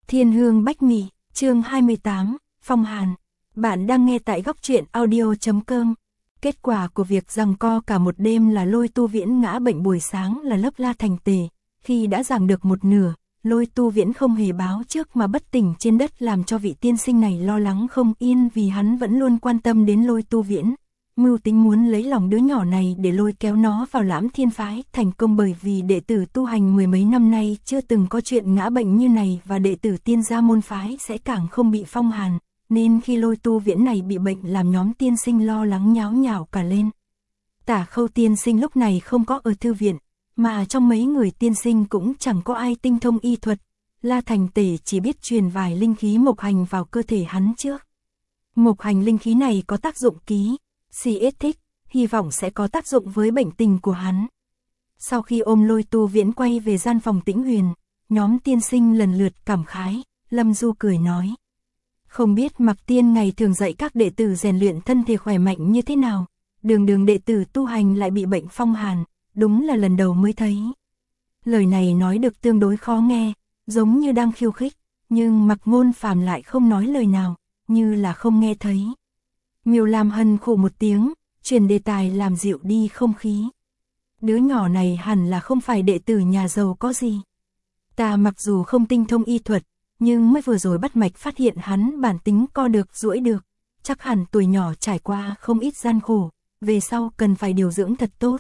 Thiên hương bách mị, chương 28, Phong Hàn. Bạn đang nghe tại góc truyện audio.com. Kết quả của việc giằng co cả một đêm là Lôi Tu Viễn ngã bệnh, buổi sáng là lớp La Thành Tề. Khi đã giảng được một nửa, Lôi Tu Viễn không hề báo trước mà bất tỉnh trên đất, làm cho vị tiên sinh này lo lắng không yên, vì hắn vẫn luôn quan tâm đến Lôi Tu Viễn. Mưu tính muốn lấy lòng đứa nhỏ này để lôi kéo nó vào Lãm Thiên phái thành công, bởi vì đệ tử tu hành mười mấy năm nay chưa từng có chuyện ngã bệnh như này, và đệ tử Tiên gia môn phái sẽ càng không bị phong hàn, nên khi Lôi Tu Viễn này bị bệnh làm nhóm tiên sinh lo lắng nháo nhào cả lên. Tả Khâu tiên sinh lúc này không có ở thư viện, mà trong mấy người tiên sinh cũng chẳng có ai tinh thông y thuật. La Thành Tề chỉ biết truyền vài linh khí mộc hành vào cơ thể hắn trước. Mộc hành linh khí này có tác dụng ký CX thích, hy vọng sẽ có tác dụng với bệnh tình của hắn. Sau khi ôm Lôi Tu Viễn quay về gian phòng Tĩnh Huyền, nhóm tiên sinh lần lượt cảm khái. Lâm Du cười nói: không biết Mặc Tiên ngày thường dạy các đệ tử rèn luyện thân thể khỏe mạnh như thế nào, đường đệ tử tu hành lại bị bệnh phong hàn, đúng là lần đầu mới thấy. Lời này nói được tương đối khó nghe, giống như đang khiêu khích, nhưng Mặc Ngôn Phàm lại không nói lời nào, như là không nghe thấy. Miêu Lam hân khụ một tiếng, chuyển đề tài làm dịu đi không khí. Đứa nhỏ này hẳn là không phải đệ tử nhà giàu có gì. Ta mặc dù không tinh thông y thuật, nhưng mới vừa rồi bắt mạch phát hiện hắn bản tính co được duỗi được, chắc hẳn tuổi nhỏ trải qua không ít gian khổ, về sau cần phải điều dưỡng thật tốt.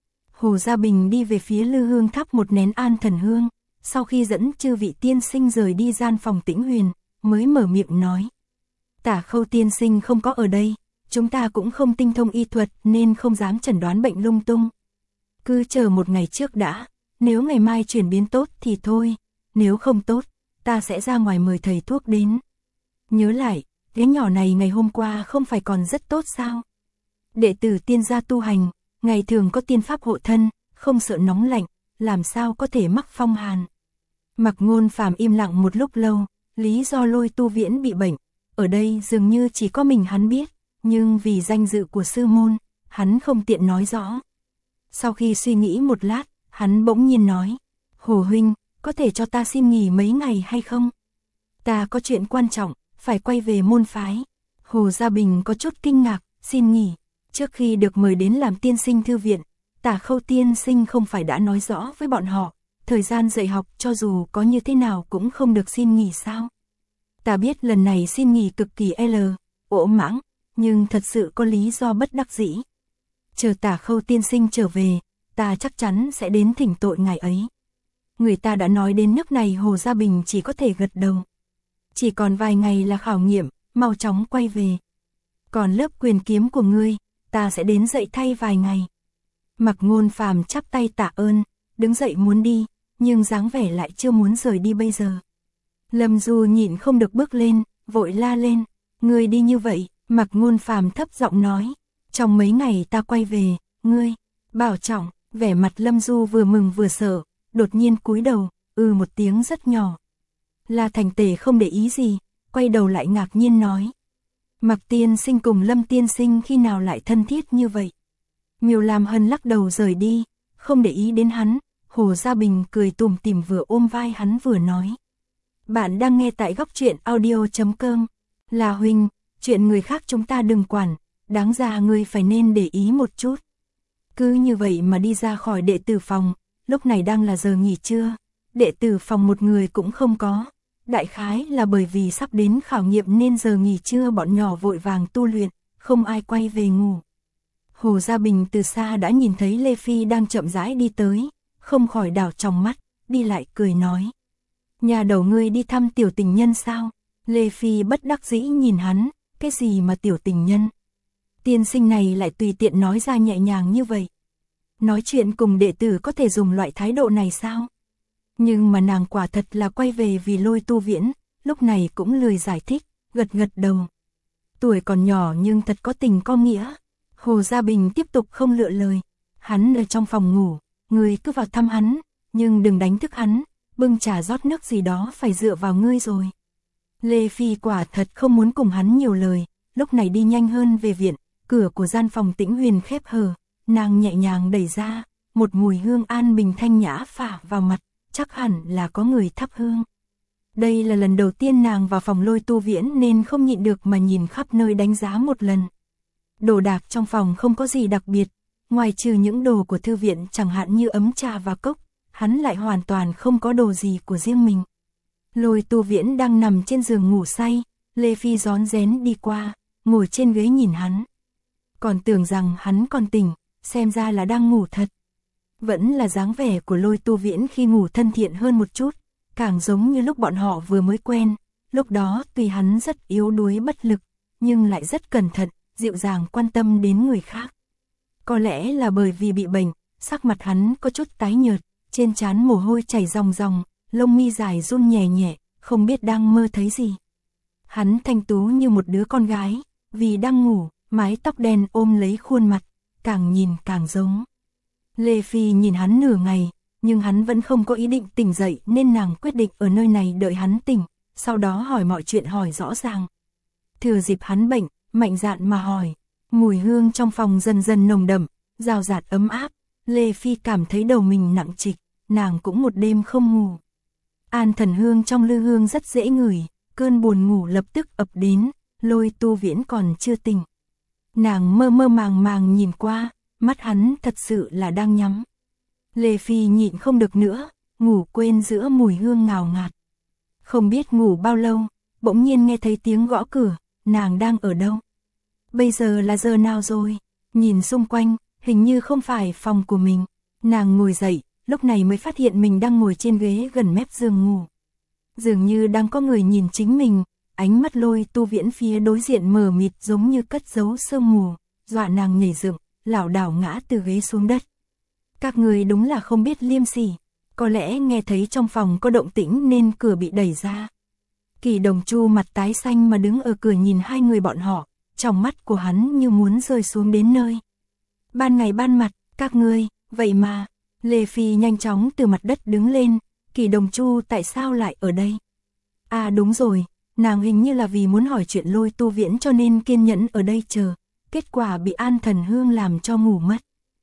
Hồ Gia Bình đi về phía Lư Hương thắp một nén an thần hương, sau khi dẫn chư vị tiên sinh rời đi gian phòng Tĩnh Huyền, mới mở miệng nói: Tả Khâu tiên sinh không có ở đây, chúng ta cũng không tinh thông y thuật nên không dám chẩn đoán bệnh lung tung. Cứ chờ một ngày trước đã, nếu ngày mai chuyển biến tốt thì thôi, nếu không tốt, ta sẽ ra ngoài mời thầy thuốc đến. Nhớ lại, đứa nhỏ này ngày hôm qua không phải còn rất tốt sao? Đệ tử Tiên gia tu hành, ngày thường có tiên pháp hộ thân, không sợ nóng lạnh, làm sao có thể mắc phong hàn. Mặc Ngôn Phàm im lặng một lúc lâu, lý do Lôi Tu Viễn bị bệnh, ở đây dường như chỉ có mình hắn biết, nhưng vì danh dự của sư môn, hắn không tiện nói rõ. Sau khi suy nghĩ một lát, hắn bỗng nhiên nói: Hồ huynh, có thể cho ta xin nghỉ mấy ngày hay không? Ta có chuyện quan trọng, phải quay về môn phái. Hồ Gia Bình có chút kinh ngạc: xin nghỉ? Trước khi được mời đến làm tiên sinh thư viện, Tả Khâu tiên sinh không phải đã nói rõ với bọn họ, thời gian dạy học cho dù có như thế nào cũng không được xin nghỉ sao? Ta biết lần này xin nghỉ cực kỳ ỗ mãng, nhưng thật sự có lý do bất đắc dĩ. Chờ Tả Khâu tiên sinh trở về, ta chắc chắn sẽ đến thỉnh tội ngài ấy. Người ta đã nói đến nước này, Hồ Gia Bình chỉ có thể gật đầu. Chỉ còn vài ngày là khảo nghiệm, mau chóng quay về. Còn lớp quyền kiếm của ngươi, ta sẽ đến dạy thay vài ngày. Mặc Ngôn Phàm chắp tay tạ ơn, đứng dậy muốn đi, nhưng dáng vẻ lại chưa muốn rời đi bây giờ. Lâm Du nhịn không được bước lên, vội la lên: ngươi đi như vậy? Mặc Ngôn Phàm thấp giọng nói: trong mấy ngày ta quay về, ngươi bảo trọng. Vẻ mặt Lâm Du vừa mừng vừa sợ, đột nhiên cúi đầu, một tiếng rất nhỏ. La Thành Tề không để ý gì, quay đầu lại ngạc nhiên nói: Mặc tiên sinh cùng Lâm tiên sinh khi nào lại thân thiết như vậy? Miêu Lam hân lắc đầu rời đi, không để ý đến hắn. Hồ Gia Bình cười tủm tỉm vừa ôm vai hắn vừa nói: bạn đang nghe tại góc truyện audio.com. Là huynh, chuyện người khác chúng ta đừng quản, đáng ra ngươi phải nên để ý một chút. Cứ như vậy mà đi ra khỏi đệ tử phòng, lúc này đang là giờ nghỉ trưa, đệ tử phòng một người cũng không có. Đại khái là bởi vì sắp đến khảo nghiệm nên giờ nghỉ trưa bọn nhỏ vội vàng tu luyện, không ai quay về ngủ. Hồ Gia Bình từ xa đã nhìn thấy Lê Phi đang chậm rãi đi tới, không khỏi đảo trong mắt, đi lại cười nói: nhà đầu ngươi đi thăm tiểu tình nhân sao? Lê Phi bất đắc dĩ nhìn hắn: cái gì mà tiểu tình nhân? Tiên sinh này lại tùy tiện nói ra nhẹ nhàng như vậy. Nói chuyện cùng đệ tử có thể dùng loại thái độ này sao? Nhưng mà nàng quả thật là quay về vì Lôi Tu Viễn, lúc này cũng lười giải thích, gật đầu. Tuổi còn nhỏ nhưng thật có tình có nghĩa. Hồ Gia Bình tiếp tục không lựa lời: hắn ở trong phòng ngủ, ngươi cứ vào thăm hắn, nhưng đừng đánh thức hắn, bưng trà rót nước gì đó phải dựa vào ngươi rồi. Lê Phi quả thật không muốn cùng hắn nhiều lời, lúc này đi nhanh hơn về viện. Cửa của gian phòng Tĩnh Huyền khép hờ, nàng nhẹ nhàng đẩy ra, một mùi hương an bình thanh nhã phả vào mặt, chắc hẳn là có người thắp hương. Đây là lần đầu tiên nàng vào phòng Lôi Tu Viễn nên không nhịn được mà nhìn khắp nơi đánh giá một lần. Đồ đạc trong phòng không có gì đặc biệt, ngoài trừ những đồ của thư viện chẳng hạn như ấm trà và cốc, hắn lại hoàn toàn không có đồ gì của riêng mình. Lôi Tu Viễn đang nằm trên giường ngủ say, Lê Phi rón rén đi qua, ngồi trên ghế nhìn hắn. Còn tưởng rằng hắn còn tỉnh, xem ra là đang ngủ thật. Vẫn là dáng vẻ của Lôi Tu Viễn khi ngủ thân thiện hơn một chút, càng giống như lúc bọn họ vừa mới quen. Lúc đó tuy hắn rất yếu đuối bất lực, nhưng lại rất cẩn thận, dịu dàng quan tâm đến người khác. Có lẽ là bởi vì bị bệnh, sắc mặt hắn có chút tái nhợt, trên trán mồ hôi chảy ròng ròng, lông mi dài run nhẹ nhẹ, không biết đang mơ thấy gì. Hắn thanh tú như một đứa con gái, vì đang ngủ, mái tóc đen ôm lấy khuôn mặt, càng nhìn càng giống. Lê Phi nhìn hắn nửa ngày, nhưng hắn vẫn không có ý định tỉnh dậy nên nàng quyết định ở nơi này đợi hắn tỉnh, sau đó hỏi mọi chuyện hỏi rõ ràng. Thừa dịp hắn bệnh, mạnh dạn mà hỏi, mùi hương trong phòng dần dần nồng đậm, rào rạt ấm áp, Lê Phi cảm thấy đầu mình nặng trịch, nàng cũng một đêm không ngủ. An thần hương trong lư hương rất dễ ngửi, cơn buồn ngủ lập tức ập đến, Lôi Tu Viễn còn chưa tỉnh. Nàng mơ mơ màng màng nhìn qua, mắt hắn thật sự là đang nhắm. Lê Phi nhịn không được nữa, ngủ quên giữa mùi hương ngào ngạt. Không biết ngủ bao lâu, bỗng nhiên nghe thấy tiếng gõ cửa, nàng đang ở đâu? Bây giờ là giờ nào rồi? Nhìn xung quanh, hình như không phải phòng của mình. Nàng ngồi dậy, lúc này mới phát hiện mình đang ngồi trên ghế gần mép giường ngủ. Dường như đang có người nhìn chính mình, ánh mắt Lôi Tu Viễn phía đối diện mờ mịt giống như cất giấu sương mù, dọa nàng nhảy dựng, lảo đảo ngã từ ghế xuống đất. Các người đúng là không biết liêm sỉ, có lẽ nghe thấy trong phòng có động tĩnh nên cửa bị đẩy ra. Kỳ Đồng Chu mặt tái xanh mà đứng ở cửa nhìn hai người bọn họ, trong mắt của hắn như muốn rơi xuống đến nơi. Ban ngày ban mặt, các ngươi, vậy mà, Lê Phi nhanh chóng từ mặt đất đứng lên, Kỳ Đồng Chu tại sao lại ở đây? À đúng rồi, nàng hình như là vì muốn hỏi chuyện Lôi Tu Viễn cho nên kiên nhẫn ở đây chờ, kết quả bị An Thần Hương làm cho ngủ mất.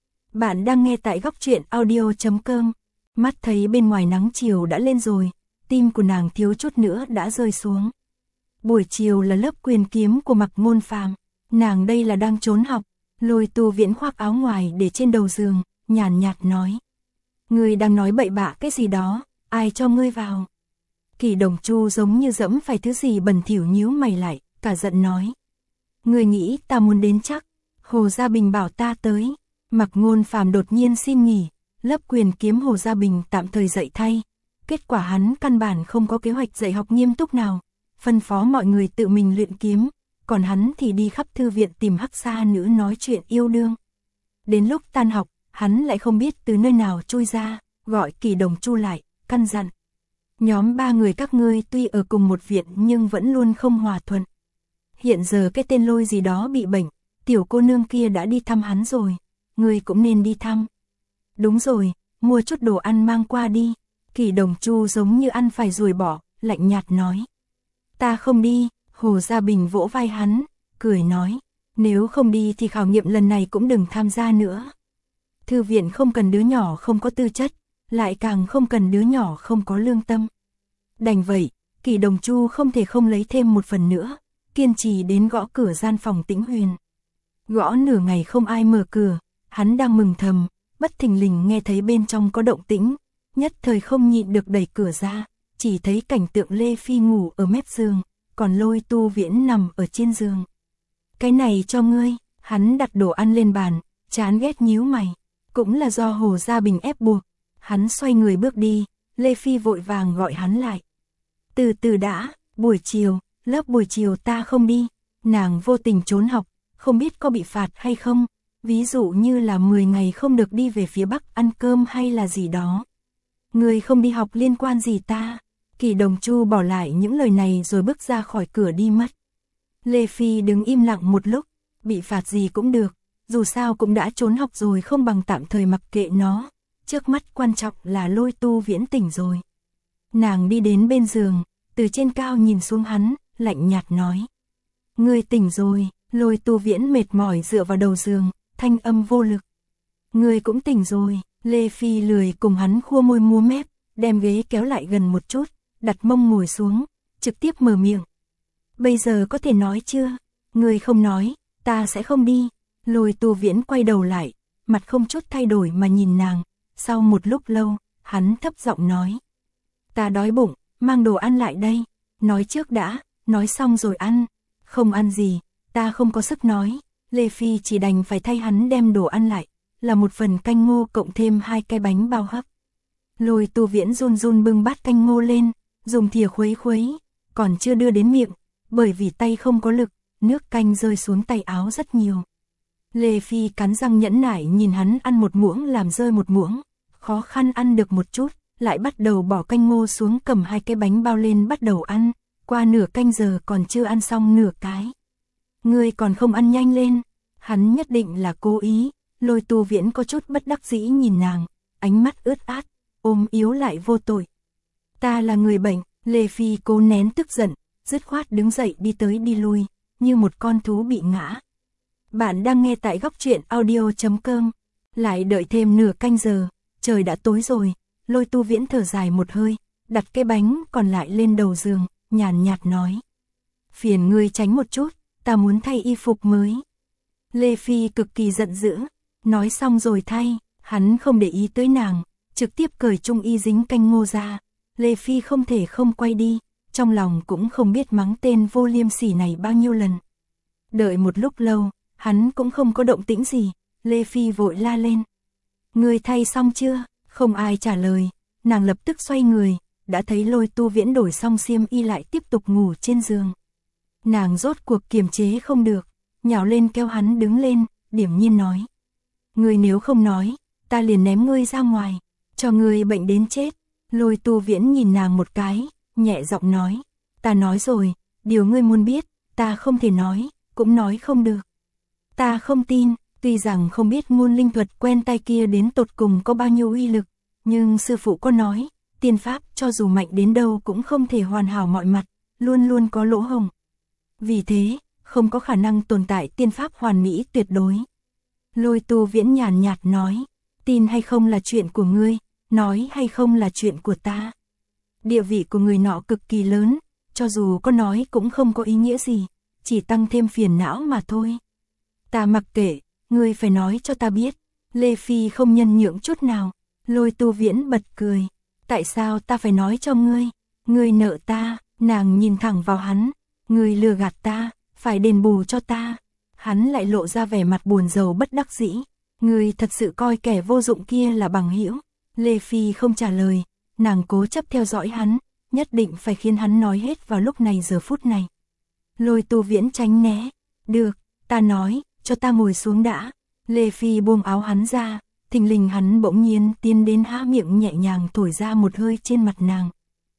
Bạn đang nghe tại góc truyện audio.com, mắt thấy bên ngoài nắng chiều đã lên rồi, tim của nàng thiếu chút nữa đã rơi xuống. Buổi chiều là lớp quyền kiếm của Mạc Ngôn Phàm, nàng đây là đang trốn học. Lôi Tu Viễn khoác áo ngoài để trên đầu giường, nhàn nhạt nói. Ngươi đang nói bậy bạ cái gì đó, ai cho ngươi vào? Kỳ Đồng Chu giống như dẫm phải thứ gì bẩn thỉu nhíu mày lại, cả giận nói. Ngươi nghĩ ta muốn đến chắc, Hồ Gia Bình bảo ta tới. Mạc Ngôn Phàm đột nhiên xin nghỉ, lớp quyền kiếm Hồ Gia Bình tạm thời dạy thay. Kết quả hắn căn bản không có kế hoạch dạy học nghiêm túc nào, phân phó mọi người tự mình luyện kiếm, còn hắn thì đi khắp thư viện tìm hắc sa nữ nói chuyện yêu đương. Đến lúc tan học, hắn lại không biết từ nơi nào chui ra, gọi Kỳ Đồng Chu lại, căn dặn. Nhóm ba người các ngươi tuy ở cùng một viện nhưng vẫn luôn không hòa thuận. Hiện giờ cái tên Lôi gì đó bị bệnh, tiểu cô nương kia đã đi thăm hắn rồi, ngươi cũng nên đi thăm. Đúng rồi, mua chút đồ ăn mang qua đi. Kỳ Đồng Chu giống như ăn phải ruồi bỏ, lạnh nhạt nói. Ta không đi. Hồ Gia Bình vỗ vai hắn, cười nói. Nếu không đi thì khảo nghiệm lần này cũng đừng tham gia nữa. Thư viện không cần đứa nhỏ không có tư chất, lại càng không cần đứa nhỏ không có lương tâm. Đành vậy, Kỳ Đồng Chu không thể không lấy thêm một phần nữa, kiên trì đến gõ cửa gian phòng Tĩnh Huyền. Gõ nửa ngày không ai mở cửa, hắn đang mừng thầm, bất thình lình nghe thấy bên trong có động tĩnh, nhất thời không nhịn được đẩy cửa ra, chỉ thấy cảnh tượng Lê Phi ngủ ở mép giường, còn Lôi Tu Viễn nằm ở trên giường. Cái này cho ngươi, hắn đặt đồ ăn lên bàn, chán ghét nhíu mày, cũng là do Hồ Gia Bình ép buộc. Hắn xoay người bước đi, Lê Phi vội vàng gọi hắn lại. Từ từ đã, buổi chiều, lớp buổi chiều ta không đi. Nàng vô tình trốn học, không biết có bị phạt hay không, ví dụ như là 10 ngày không được đi về phía Bắc ăn cơm hay là gì đó. Người không đi học liên quan gì ta? Kỳ Đồng Chu bỏ lại những lời này rồi bước ra khỏi cửa đi mất. Lê Phi đứng im lặng một lúc, bị phạt gì cũng được, dù sao cũng đã trốn học rồi, không bằng tạm thời mặc kệ nó. Trước mắt quan trọng là Lôi Tu Viễn tỉnh rồi. Nàng đi đến bên giường, từ trên cao nhìn xuống hắn, lạnh nhạt nói. Ngươi tỉnh rồi. Lôi Tu Viễn mệt mỏi dựa vào đầu giường, thanh âm vô lực. Ngươi cũng tỉnh rồi. Lê Phi lười cùng hắn khua môi múa mép, đem ghế kéo lại gần một chút, đặt mông ngồi xuống, trực tiếp mở miệng. Bây giờ có thể nói chưa? Ngươi không nói, ta sẽ không đi. Lôi Tu Viễn quay đầu lại, mặt không chút thay đổi mà nhìn nàng. Sau một lúc lâu, hắn thấp giọng nói. Ta đói bụng, mang đồ ăn lại đây. Nói trước đã, nói xong rồi ăn. Không ăn gì, ta không có sức nói. Lê Phi chỉ đành phải thay hắn đem đồ ăn lại, là một phần canh ngô cộng thêm 2 cái bánh bao hấp. Lôi Tu Viễn run run bưng bát canh ngô lên, dùng thìa khuấy khuấy, còn chưa đưa đến miệng, bởi vì tay không có lực, nước canh rơi xuống tay áo rất nhiều. Lê Phi cắn răng nhẫn nại nhìn hắn ăn một muỗng làm rơi một muỗng, khó khăn ăn được một chút, lại bắt đầu bỏ canh ngô xuống cầm 2 cái bánh bao lên bắt đầu ăn, qua nửa canh giờ còn chưa ăn xong nửa cái. Ngươi còn không ăn nhanh lên, hắn nhất định là cố ý. Lôi Tu Viễn có chút bất đắc dĩ nhìn nàng, ánh mắt ướt át, ôm yếu lại vô tội. Ta là người bệnh. Lê Phi cố nén tức giận, dứt khoát đứng dậy đi tới đi lui, như một con thú bị ngã. Bạn đang nghe tại góc truyện audio.com, lại đợi thêm nửa canh giờ, trời đã tối rồi. Lôi Tu Viễn thở dài một hơi, đặt cái bánh còn lại lên đầu giường, nhàn nhạt nói. Phiền ngươi tránh một chút, ta muốn thay y phục mới. Lê Phi cực kỳ giận dữ, nói xong rồi thay, hắn không để ý tới nàng, trực tiếp cởi trung y dính canh ngô ra. Lê Phi không thể không quay đi, trong lòng cũng không biết mắng tên vô liêm sỉ này bao nhiêu lần. Đợi một lúc lâu, hắn cũng không có động tĩnh gì, Lê Phi vội la lên. Ngươi thay xong chưa? Không ai trả lời, nàng lập tức xoay người, đã thấy Lôi Tu Viễn đổi xong xiêm y lại tiếp tục ngủ trên giường. Nàng rốt cuộc kiềm chế không được, nhào lên kéo hắn đứng lên, điểm nhiên nói. Ngươi nếu không nói, ta liền ném ngươi ra ngoài, cho ngươi bệnh đến chết. Lôi Tu Viễn nhìn nàng một cái, nhẹ giọng nói. Ta nói rồi, điều ngươi muốn biết, ta không thể nói, cũng nói không được. Ta không tin, tuy rằng không biết ngôn linh thuật quen tay kia đến tột cùng có bao nhiêu uy lực, nhưng sư phụ có nói, tiên pháp cho dù mạnh đến đâu cũng không thể hoàn hảo mọi mặt, luôn luôn có lỗ hổng. Vì thế, không có khả năng tồn tại tiên pháp hoàn mỹ tuyệt đối. Lôi Tu Viễn nhàn nhạt nói, tin hay không là chuyện của ngươi, nói hay không là chuyện của ta. Địa vị của người nọ cực kỳ lớn, cho dù có nói cũng không có ý nghĩa gì, chỉ tăng thêm phiền não mà thôi. Ta mặc kệ, ngươi phải nói cho ta biết. Lê Phi không nhân nhượng chút nào. Lôi Tu Viễn bật cười. Tại sao ta phải nói cho ngươi? Ngươi nợ ta. Nàng nhìn thẳng vào hắn. Ngươi lừa gạt ta, phải đền bù cho ta. Hắn lại lộ ra vẻ mặt buồn rầu bất đắc dĩ. Ngươi thật sự coi kẻ vô dụng kia là bằng hữu? Lê Phi không trả lời. Nàng cố chấp theo dõi hắn, nhất định phải khiến hắn nói hết vào lúc này giờ phút này. Lôi Tu Viễn tránh né. Được, ta nói, cho ta ngồi xuống đã. Lê Phi buông áo hắn ra, thình lình hắn bỗng nhiên tiến đến há miệng nhẹ nhàng thổi ra một hơi trên mặt nàng.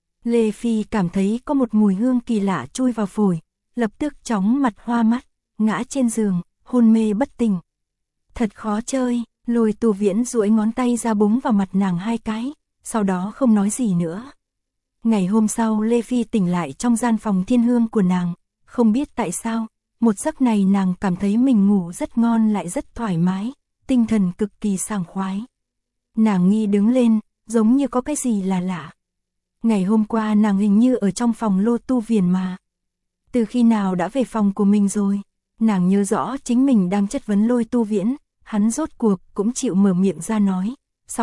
Lê Phi cảm thấy có một mùi hương kỳ lạ chui vào phổi, lập tức chóng mặt hoa mắt, ngã trên giường, hôn mê bất tỉnh. Thật khó chơi. Lôi Tu Viễn duỗi ngón tay ra búng vào mặt nàng 2 cái, sau đó không nói gì nữa. Ngày hôm sau Lê Phi tỉnh lại trong gian phòng thiên hương của nàng, không biết tại sao, một giấc này nàng cảm thấy mình ngủ rất ngon lại rất thoải mái, tinh thần cực kỳ sảng khoái. Nàng nghi đứng lên, giống như có cái gì là lạ. Ngày hôm qua nàng hình như ở trong phòng Lô Tu Viễn mà. Từ khi nào đã về phòng của mình rồi? Nàng nhớ rõ chính mình đang chất vấn Lôi Tu Viễn, hắn rốt cuộc cũng chịu mở miệng ra nói.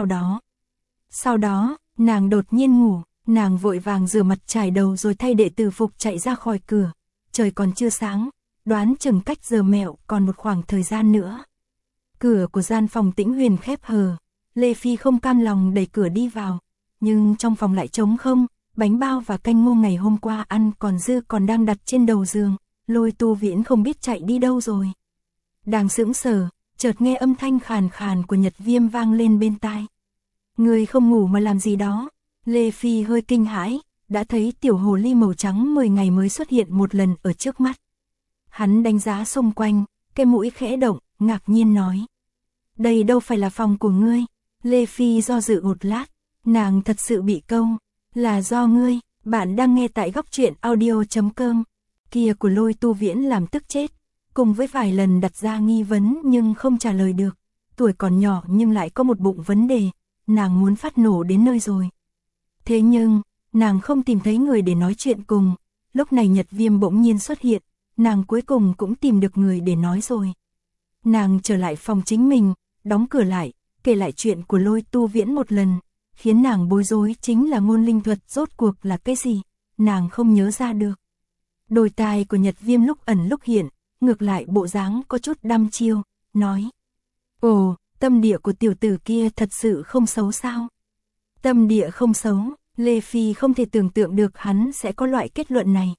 Sau đó, nàng đột nhiên ngủ, nàng vội vàng rửa mặt trải đầu rồi thay đệ tử phục chạy ra khỏi cửa. Trời còn chưa sáng, đoán chừng cách giờ mẹo còn một khoảng thời gian nữa. Cửa của gian phòng Tĩnh Huyền khép hờ, Lê Phi không cam lòng đẩy cửa đi vào, nhưng trong phòng lại trống không, bánh bao và canh ngô ngày hôm qua ăn còn dư còn đang đặt trên đầu giường, Lôi Tu Viễn không biết chạy đi đâu rồi. Đang sững sờ, chợt nghe âm thanh khàn khàn của Nhật Viêm vang lên bên tai. Người không ngủ mà làm gì đó? Lê Phi hơi kinh hãi, đã thấy tiểu hồ ly màu trắng 10 ngày mới xuất hiện một lần ở trước mắt. Hắn đánh giá xung quanh, cái mũi khẽ động, ngạc nhiên nói. Đây đâu phải là phòng của ngươi. Lê Phi do dự một lát, nàng thật sự bị câu. Là do ngươi. Bạn đang nghe tại góc truyện audio.com. Kia của Lôi Tu Viễn làm tức chết, cùng với vài lần đặt ra nghi vấn nhưng không trả lời được. Tuổi còn nhỏ nhưng lại có một bụng vấn đề, nàng muốn phát nổ đến nơi rồi. Thế nhưng, Nàng không tìm thấy người để nói chuyện cùng, lúc này Nhật Viêm bỗng nhiên xuất hiện, nàng cuối cùng cũng tìm được người để nói rồi. Nàng trở lại phòng chính mình, đóng cửa lại, kể lại chuyện của Lôi Tu Viễn một lần, khiến nàng bối rối chính là ngôn linh thuật rốt cuộc là cái gì, nàng không nhớ ra được. Đôi tai của Nhật Viêm lúc ẩn lúc hiện, ngược lại bộ dáng có chút đăm chiêu, nói: "Ồ, tâm địa của tiểu tử kia thật sự không xấu sao?" Tâm địa không xấu, Lê Phi không thể tưởng tượng được hắn sẽ có loại kết luận này.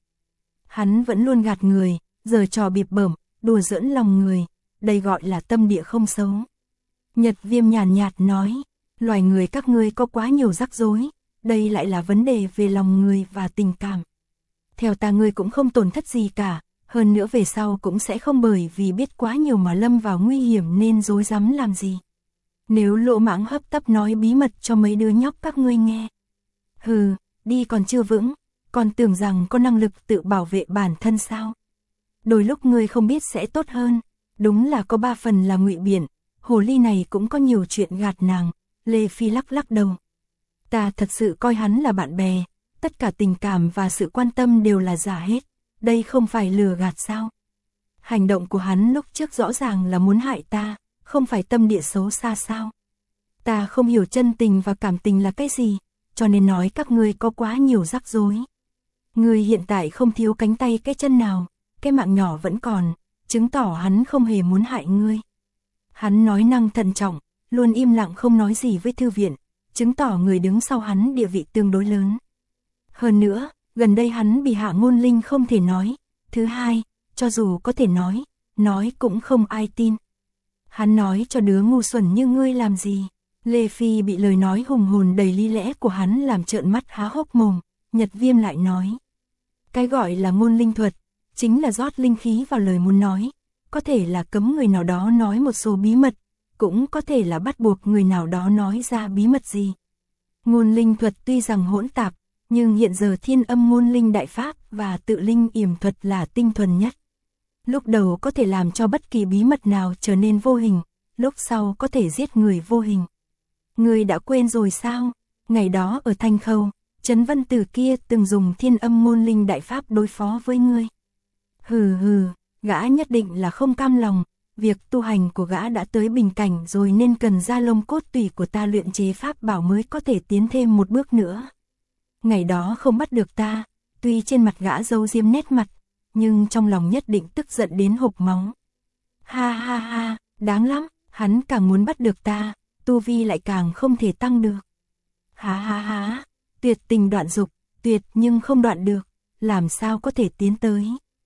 Hắn vẫn luôn gạt người, giở trò bịp bợm, đùa giỡn lòng người, đây gọi là tâm địa không xấu. Nhật Viêm nhàn nhạt nói: "Loài người các ngươi có quá nhiều rắc rối, đây lại là vấn đề về lòng người và tình cảm. Theo ta ngươi cũng không tổn thất gì cả, hơn nữa về sau cũng sẽ không bởi vì biết quá nhiều mà lâm vào nguy hiểm nên rối rắm làm gì. Nếu lỗ mãng hấp tấp nói bí mật cho mấy đứa nhóc các ngươi nghe. Hừ, đi còn chưa vững, còn tưởng rằng có năng lực tự bảo vệ bản thân sao? Đôi lúc ngươi không biết sẽ tốt hơn, đúng là có 3 phần là ngụy biện, hồ ly này cũng có nhiều chuyện gạt nàng." Lê Phi lắc lắc đầu. "Ta thật sự coi hắn là bạn bè, tất cả tình cảm và sự quan tâm đều là giả hết, đây không phải lừa gạt sao? Hành động của hắn lúc trước rõ ràng là muốn hại ta, không phải tâm địa xấu xa sao? Ta không hiểu chân tình và cảm tình là cái gì, cho nên nói các ngươi có quá nhiều rắc rối. Ngươi hiện tại không thiếu cánh tay cái chân nào, cái mạng nhỏ vẫn còn, chứng tỏ hắn không hề muốn hại ngươi." Hắn nói năng thận trọng, luôn im lặng không nói gì với thư viện, chứng tỏ người đứng sau hắn địa vị tương đối lớn. Hơn nữa, gần đây hắn bị hạ ngôn linh không thể nói. Thứ hai, cho dù có thể nói cũng không ai tin. Hắn nói cho đứa ngu xuẩn như ngươi làm gì? Lê Phi bị lời nói hùng hồn đầy lý lẽ của hắn làm trợn mắt há hốc mồm. Nhật Viêm lại nói: "Cái gọi là ngôn linh thuật, chính là rót linh khí vào lời muốn nói. Có thể là cấm người nào đó nói một số bí mật, cũng có thể là bắt buộc người nào đó nói ra bí mật gì. Ngôn linh thuật tuy rằng hỗn tạp, nhưng hiện giờ Thiên Âm ngôn linh đại pháp và Tự linh yểm thuật là tinh thuần nhất. Lúc đầu có thể làm cho bất kỳ bí mật nào trở nên vô hình, lúc sau có thể giết người vô hình. Ngươi đã quên rồi sao? Ngày đó ở Thanh Khâu, Trấn Vân Tử kia từng dùng Thiên Âm ngôn linh đại pháp đối phó với ngươi." Hừ hừ, gã nhất định là không cam lòng, việc tu hành của gã đã tới bình cảnh rồi nên cần ra lông cốt tủy của ta luyện chế pháp bảo mới có thể tiến thêm một bước nữa. Ngày đó không bắt được ta, tuy trên mặt gã giấu diếm nét mặt, nhưng trong lòng nhất định tức giận đến hộc máu. Ha ha ha, đáng lắm, hắn càng muốn bắt được ta, tu vi lại càng không thể tăng được. Ha ha ha, tuyệt tình đoạn dục, tuyệt nhưng không đoạn được, làm sao có thể tiến tới.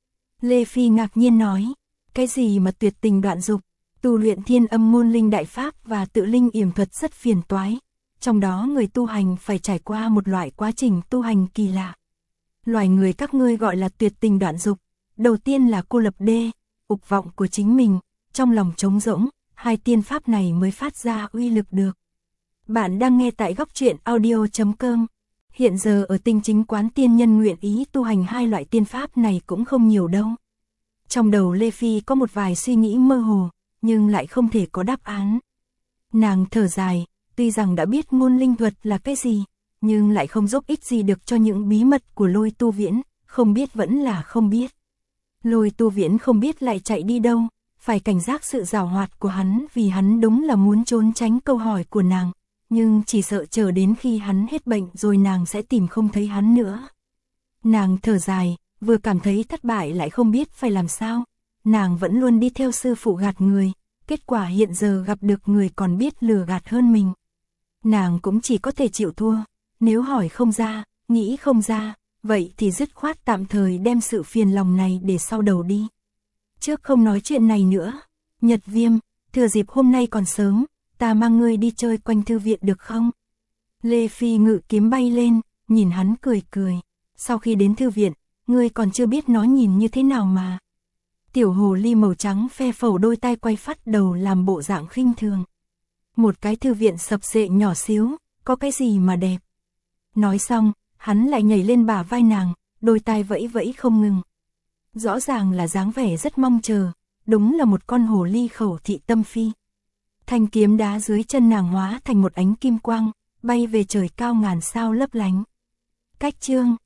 Lê Phi ngạc nhiên nói: "Cái gì mà tuyệt tình đoạn dục? Tu luyện Thiên Âm ngôn linh đại pháp và Tự linh yểm thuật rất phiền toái. Trong đó người tu hành phải trải qua một loại quá trình tu hành kỳ lạ. Loài người các ngươi gọi là tuyệt tình đoạn dục, đầu tiên là cô lập đê, ục vọng của chính mình, trong lòng trống rỗng, hai tiên pháp này mới phát ra uy lực được." Bạn đang nghe tại Góc Truyện Audio.com. Hiện giờ ở Tinh Chính Quán tiên nhân nguyện ý tu hành hai loại tiên pháp này cũng không nhiều đâu. Trong đầu Lê Phi có một vài suy nghĩ mơ hồ, nhưng lại không thể có đáp án. Nàng thở dài, tuy rằng đã biết ngôn linh thuật là cái gì, nhưng lại không giúp ích gì được cho những bí mật của Lôi Tu Viễn, không biết vẫn là không biết. Lôi Tu Viễn không biết lại chạy đi đâu, phải cảnh giác sự giảo hoạt của hắn vì hắn đúng là muốn trốn tránh câu hỏi của nàng, nhưng chỉ sợ chờ đến khi hắn hết bệnh rồi nàng sẽ tìm không thấy hắn nữa. Nàng thở dài, vừa cảm thấy thất bại lại không biết phải làm sao. Nàng vẫn luôn đi theo sư phụ gạt người, kết quả hiện giờ gặp được người còn biết lừa gạt hơn mình. Nàng cũng chỉ có thể chịu thua, nếu hỏi không ra, nghĩ không ra, vậy thì dứt khoát tạm thời đem sự phiền lòng này để sau đầu đi. Trước không nói chuyện này nữa, Nhật Viêm, thừa dịp hôm nay còn sớm, ta mang ngươi đi chơi quanh thư viện được không? Lê Phi ngự kiếm bay lên, nhìn hắn cười cười. Sau khi đến thư viện, ngươi còn chưa biết nó nhìn như thế nào mà. Tiểu hồ ly màu trắng phe phẩu đôi tai quay phát đầu làm bộ dạng khinh thường. Một cái thư viện sập xệ nhỏ xíu, có cái gì mà đẹp. Nói xong, hắn lại nhảy lên bả vai nàng, đôi tai vẫy vẫy không ngừng. Rõ ràng là dáng vẻ rất mong chờ, đúng là một con hồ ly khẩu thị tâm phi. Thanh kiếm đá dưới chân nàng hóa thành một ánh kim quang, bay về trời cao ngàn sao lấp lánh. Cách chương